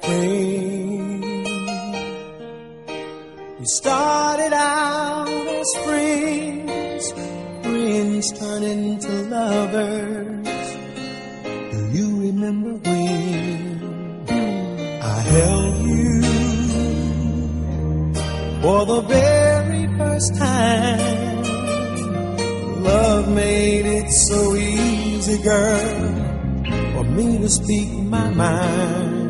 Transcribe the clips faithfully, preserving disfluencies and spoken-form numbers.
spring. We started out as friends, friends turn into lovers. Do you remember when I held you for the very first time? Love made it so easy, girl, for me to speak my mind.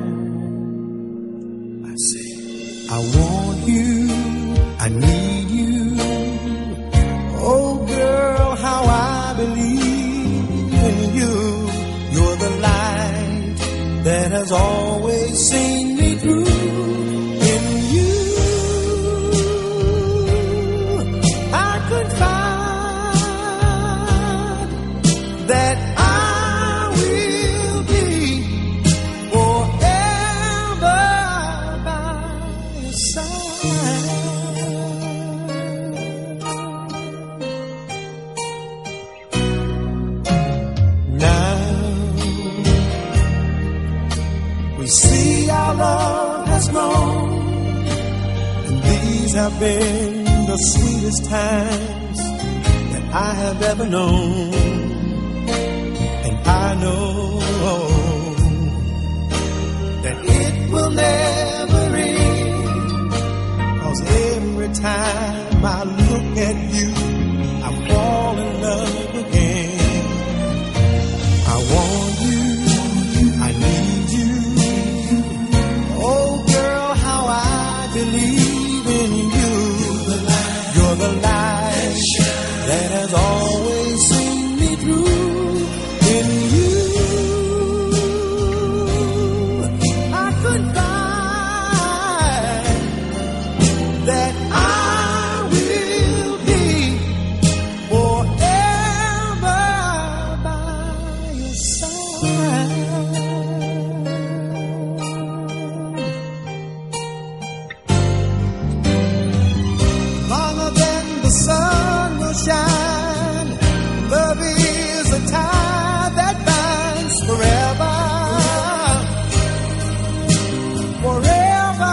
I say, I want you, I need you. Oh girl, how I believe in you. You're the light that has always seen me through. In you I could find that I will be forever by your side. Now we see our love has grown, and these have been the sweetest times that I have ever known. And I know that it will never end, 'cause every time I look at you, I fall in love again. I want you, I need you. Oh girl, how I believe in you. You're the light that has always seen me through. In you I could find that I will be forever by your side. Longer than the sun will shine, love is a tie that binds forever, forever.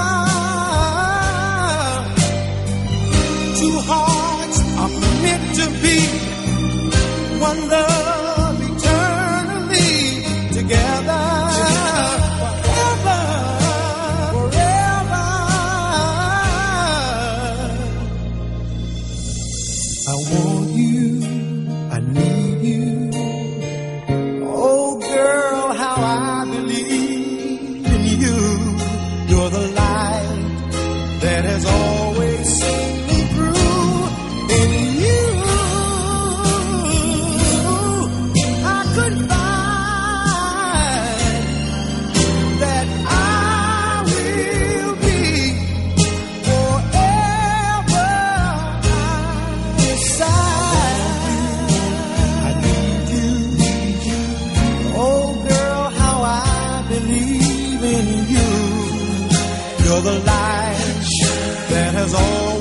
Two hearts are meant to be one love eternally together, forever, forever. I want you, I need you. Oh girl, how I believe in you. You're the light that has always seen me through. In you I could find that I will be forever by your side. I need you. Oh girl, how I believe in you. You're the light that has always